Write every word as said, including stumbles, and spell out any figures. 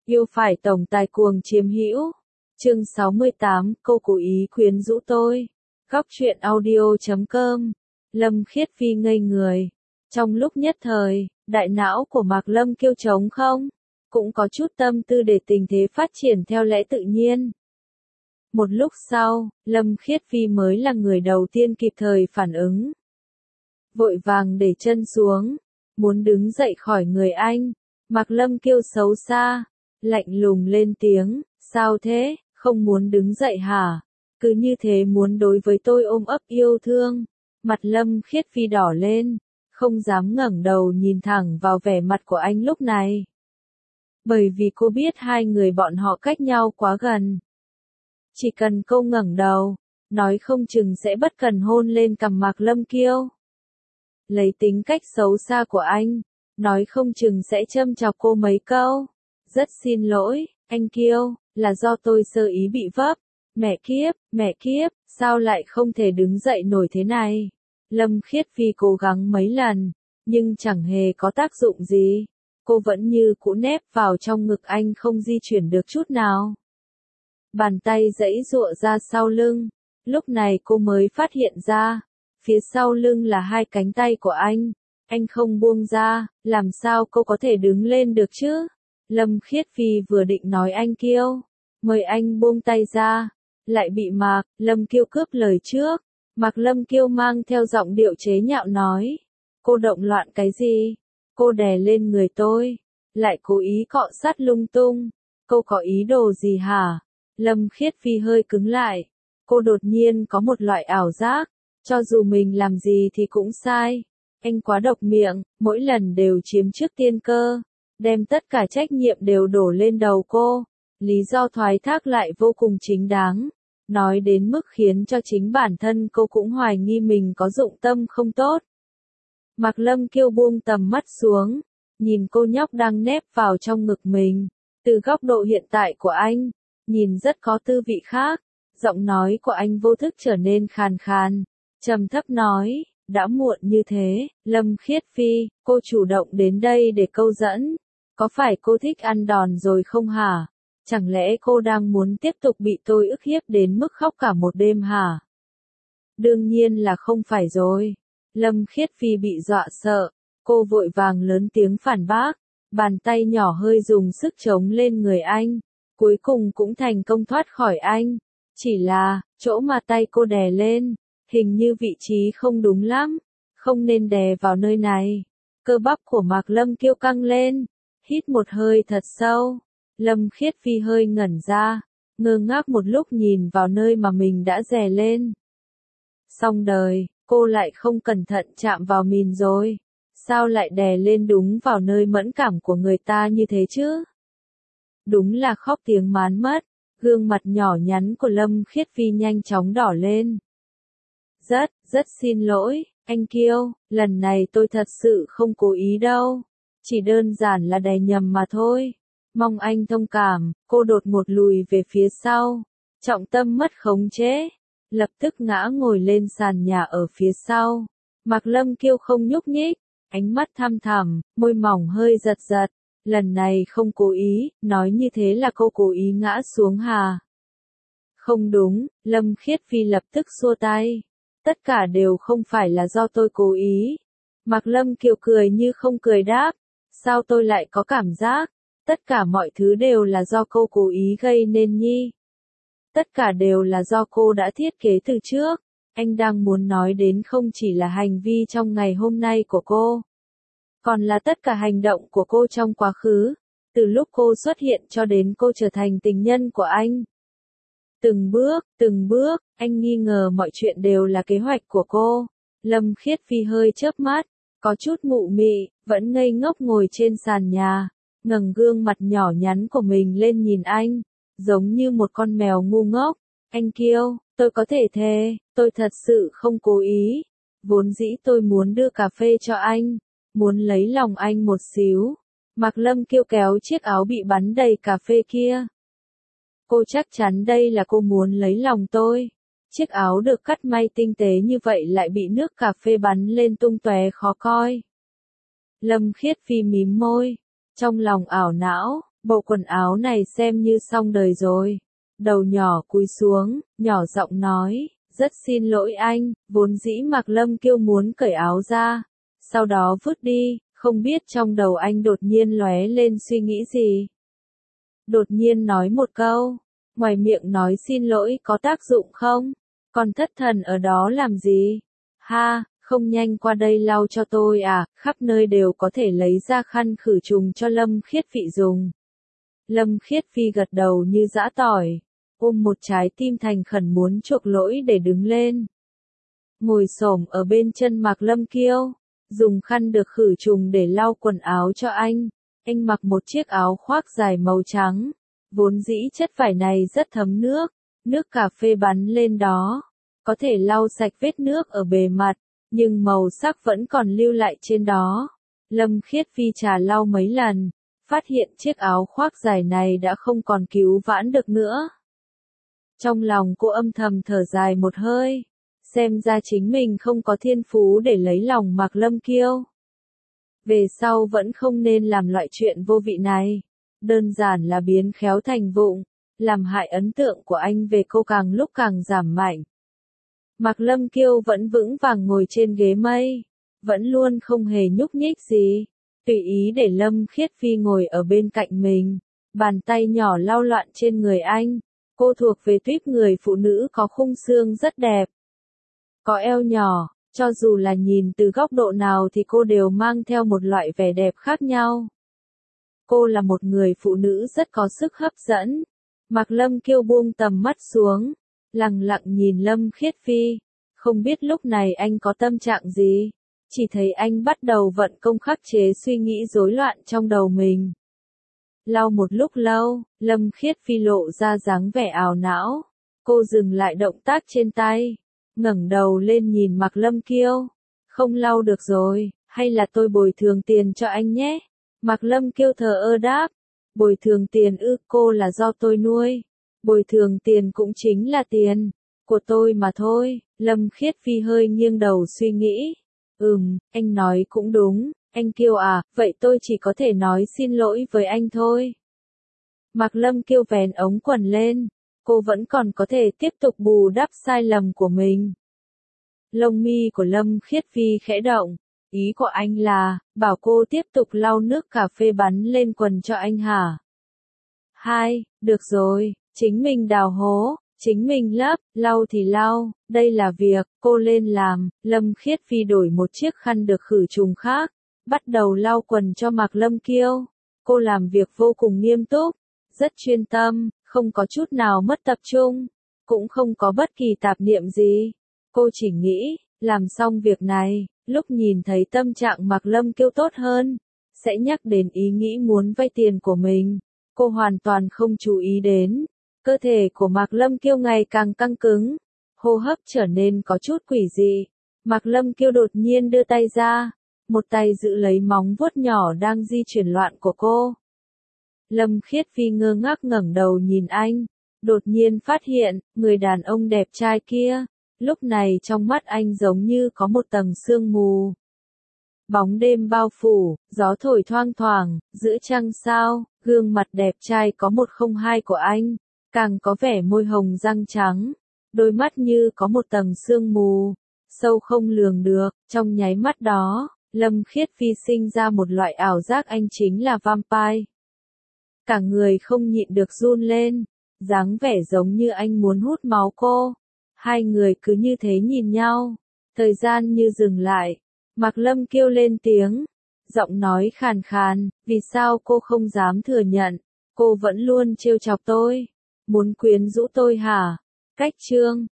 Yêu phải tổng tài cuồng chiếm hữu. Chương sáu mươi tám, cô cố ý quyến rũ tôi. Góc truyện audio chấm com. Lâm Khiết Phi ngây người. Trong lúc nhất thời, đại não của Mạc Lâm Kiêu trống không, cũng có chút tâm tư để tình thế phát triển theo lẽ tự nhiên. Một lúc sau, Lâm Khiết Phi mới là người đầu tiên kịp thời phản ứng. Vội vàng để chân xuống, muốn đứng dậy khỏi người anh. Mạc Lâm Kiêu xấu xa, lạnh lùng lên tiếng, sao thế, không muốn đứng dậy hả? Cứ như thế muốn đối với tôi ôm ấp yêu thương. Mặt Lâm Khiết Phi đỏ lên, không dám ngẩng đầu nhìn thẳng vào vẻ mặt của anh lúc này. Bởi vì cô biết hai người bọn họ cách nhau quá gần. Chỉ cần cô ngẩng đầu, nói không chừng sẽ bất cần hôn lên cằm Mạc Lâm Kiêu. Lấy tính cách xấu xa của anh, nói không chừng sẽ châm chọc cô mấy câu. Rất xin lỗi, anh Kiêu, là do tôi sơ ý bị vấp. Mẹ kiếp, mẹ kiếp, sao lại không thể đứng dậy nổi thế này? Lâm Khiết Phi cố gắng mấy lần, nhưng chẳng hề có tác dụng gì. Cô vẫn như cũ nép vào trong ngực anh không di chuyển được chút nào. Bàn tay giãy giụa ra sau lưng, lúc này cô mới phát hiện ra, phía sau lưng là hai cánh tay của anh. Anh không buông ra, làm sao cô có thể đứng lên được chứ? Lâm Khiết Phi vừa định nói anh Kiêu, mời anh buông tay ra, lại bị Mạc Lâm Kiêu cướp lời trước. Mạc Lâm Kiêu mang theo giọng điệu chế nhạo nói, cô động loạn cái gì? Cô đè lên người tôi, lại cố ý cọ sát lung tung, cô có ý đồ gì hả? Lâm Khiết Phi hơi cứng lại, cô đột nhiên có một loại ảo giác, cho dù mình làm gì thì cũng sai. Anh quá độc miệng, mỗi lần đều chiếm trước tiên cơ, đem tất cả trách nhiệm đều đổ lên đầu cô. Lý do thoái thác lại vô cùng chính đáng, nói đến mức khiến cho chính bản thân cô cũng hoài nghi mình có dụng tâm không tốt. Mạc Lâm Kiêu buông tầm mắt xuống, nhìn cô nhóc đang nép vào trong ngực mình. Từ góc độ hiện tại của anh, nhìn rất có tư vị khác. Giọng nói của anh vô thức trở nên khàn khàn, trầm thấp nói, đã muộn như thế, Lâm Khiết Phi, cô chủ động đến đây để câu dẫn. Có phải cô thích ăn đòn rồi không hả? Chẳng lẽ cô đang muốn tiếp tục bị tôi ức hiếp đến mức khóc cả một đêm hả? Đương nhiên là không phải rồi. Lâm Khiết Phi bị dọa sợ, cô vội vàng lớn tiếng phản bác, bàn tay nhỏ hơi dùng sức chống lên người anh, cuối cùng cũng thành công thoát khỏi anh. Chỉ là, chỗ mà tay cô đè lên, hình như vị trí không đúng lắm, không nên đè vào nơi này. Cơ bắp của Mạc Lâm Kiêu căng lên, hít một hơi thật sâu. Lâm Khiết Phi hơi ngẩn ra, ngơ ngác một lúc nhìn vào nơi mà mình đã đè lên. Xong đời, cô lại không cẩn thận chạm vào mìn rồi. Sao lại đè lên đúng vào nơi mẫn cảm của người ta như thế chứ? Đúng là khóc tiếng mán mất, gương mặt nhỏ nhắn của Lâm Khiết Phi nhanh chóng đỏ lên. Rất, rất xin lỗi, anh Kiêu, lần này tôi thật sự không cố ý đâu. Chỉ đơn giản là đè nhầm mà thôi. Mong anh thông cảm. Cô đột ngột lùi về phía sau, trọng tâm mất khống chế, lập tức ngã ngồi lên sàn nhà ở phía sau. Mạc Lâm Kiêu không nhúc nhích, ánh mắt thăm thẳm, môi mỏng hơi giật giật. Lần này không cố ý, nói như thế là cô cố ý ngã xuống hà? Không đúng, Lâm Khiết Phi lập tức xua tay. Tất cả đều không phải là do tôi cố ý. Mạc Lâm Kiều cười như không cười đáp, sao tôi lại có cảm giác, tất cả mọi thứ đều là do cô cố ý gây nên nhi. Tất cả đều là do cô đã thiết kế từ trước. Anh đang muốn nói đến không chỉ là hành vi trong ngày hôm nay của cô, còn là tất cả hành động của cô trong quá khứ, từ lúc cô xuất hiện cho đến cô trở thành tình nhân của anh. Từng bước, từng bước, anh nghi ngờ mọi chuyện đều là kế hoạch của cô. Lâm Khiết Phi hơi chớp mắt, có chút mụ mị, vẫn ngây ngốc ngồi trên sàn nhà, ngẩng gương mặt nhỏ nhắn của mình lên nhìn anh, giống như một con mèo ngu ngốc. Anh Kiêu, tôi có thể thề, tôi thật sự không cố ý. Vốn dĩ tôi muốn đưa cà phê cho anh, muốn lấy lòng anh một xíu. Mạc Lâm Kiêu kéo chiếc áo bị bắn đầy cà phê kia. Cô chắc chắn đây là cô muốn lấy lòng tôi. Chiếc áo được cắt may tinh tế như vậy lại bị nước cà phê bắn lên tung tóe khó coi. Lâm Khiết Phi mím môi, trong lòng ảo não, bộ quần áo này xem như xong đời rồi. Đầu nhỏ cúi xuống, nhỏ giọng nói, rất xin lỗi anh, vốn dĩ Mạc Lâm Kiêu muốn cởi áo ra, sau đó vứt đi, không biết trong đầu anh đột nhiên lóe lên suy nghĩ gì. Đột nhiên nói một câu, ngoài miệng nói xin lỗi có tác dụng không? Còn thất thần ở đó làm gì? Ha, không nhanh qua đây lau cho tôi à, khắp nơi đều có thể lấy ra khăn khử trùng cho Lâm Khiết Phi dùng. Lâm Khiết Phi gật đầu như giã tỏi, ôm một trái tim thành khẩn muốn chuộc lỗi để đứng lên. Ngồi xổm ở bên chân Mạc Lâm Kiêu, dùng khăn được khử trùng để lau quần áo cho anh. Anh mặc một chiếc áo khoác dài màu trắng, vốn dĩ chất vải này rất thấm nước, nước cà phê bắn lên đó, có thể lau sạch vết nước ở bề mặt, nhưng màu sắc vẫn còn lưu lại trên đó. Lâm Khiết Phi trà lau mấy lần, phát hiện chiếc áo khoác dài này đã không còn cứu vãn được nữa. Trong lòng cô âm thầm thở dài một hơi, xem ra chính mình không có thiên phú để lấy lòng Mạc Lâm Kiêu. Về sau vẫn không nên làm loại chuyện vô vị này, đơn giản là biến khéo thành vụng, làm hại ấn tượng của anh về cô càng lúc càng giảm mạnh. Mạc Lâm Kiêu vẫn vững vàng ngồi trên ghế mây, vẫn luôn không hề nhúc nhích gì, tùy ý để Lâm Khiết Phi ngồi ở bên cạnh mình, bàn tay nhỏ lau loạn trên người anh. Cô thuộc về tuýp người phụ nữ có khung xương rất đẹp, có eo nhỏ, cho dù là nhìn từ góc độ nào thì cô đều mang theo một loại vẻ đẹp khác nhau. Cô là một người phụ nữ rất có sức hấp dẫn. Mạc Lâm Kiêu buông tầm mắt xuống, lặng lặng nhìn Lâm Khiết Phi, không biết lúc này anh có tâm trạng gì, chỉ thấy anh bắt đầu vận công khắc chế suy nghĩ rối loạn trong đầu mình. Lau một lúc lâu, Lâm Khiết Phi lộ ra dáng vẻ ảo não, cô dừng lại động tác trên tay, ngẩng đầu lên nhìn Mạc Lâm Kiêu, không lau được rồi, hay là tôi bồi thường tiền cho anh nhé? Mạc Lâm Kiêu thờ ơ đáp, bồi thường tiền ư, cô là do tôi nuôi, bồi thường tiền cũng chính là tiền của tôi mà thôi. Lâm Khiết Phi hơi nghiêng đầu suy nghĩ, ừm, anh nói cũng đúng. Anh Kiêu à, vậy tôi chỉ có thể nói xin lỗi với anh thôi. Mạc Lâm Kiêu vén ống quần lên, cô vẫn còn có thể tiếp tục bù đắp sai lầm của mình. Lông mi của Lâm Khiết Phi khẽ động, ý của anh là, bảo cô tiếp tục lau nước cà phê bắn lên quần cho anh hả? Hai, được rồi, chính mình đào hố, chính mình lấp, lau thì lau, đây là việc cô lên làm. Lâm Khiết Phi đổi một chiếc khăn được khử trùng khác, bắt đầu lau quần cho Mạc Lâm Kiêu. Cô làm việc vô cùng nghiêm túc, rất chuyên tâm, không có chút nào mất tập trung, cũng không có bất kỳ tạp niệm gì. Cô chỉ nghĩ, làm xong việc này, lúc nhìn thấy tâm trạng Mạc Lâm Kiêu tốt hơn, sẽ nhắc đến ý nghĩ muốn vay tiền của mình. Cô hoàn toàn không chú ý đến, cơ thể của Mạc Lâm Kiêu ngày càng căng cứng, hô hấp trở nên có chút quỷ dị. Mạc Lâm Kiêu đột nhiên đưa tay ra, một tay giữ lấy móng vuốt nhỏ đang di chuyển loạn của cô. Lâm Khiết Phi ngơ ngác ngẩng đầu nhìn anh, đột nhiên phát hiện, người đàn ông đẹp trai kia, lúc này trong mắt anh giống như có một tầng sương mù. Bóng đêm bao phủ, gió thổi thoang thoảng, giữa trăng sao, gương mặt đẹp trai có một không hai của anh, càng có vẻ môi hồng răng trắng, đôi mắt như có một tầng sương mù, sâu không lường được. Trong nháy mắt đó, Lâm Khiết Phi sinh ra một loại ảo giác anh chính là vampire. Cả người không nhịn được run lên, dáng vẻ giống như anh muốn hút máu cô. Hai người cứ như thế nhìn nhau, thời gian như dừng lại. Mạc Lâm kêu lên tiếng, giọng nói khàn khàn, vì sao cô không dám thừa nhận, cô vẫn luôn trêu chọc tôi, muốn quyến rũ tôi hả? Cách chương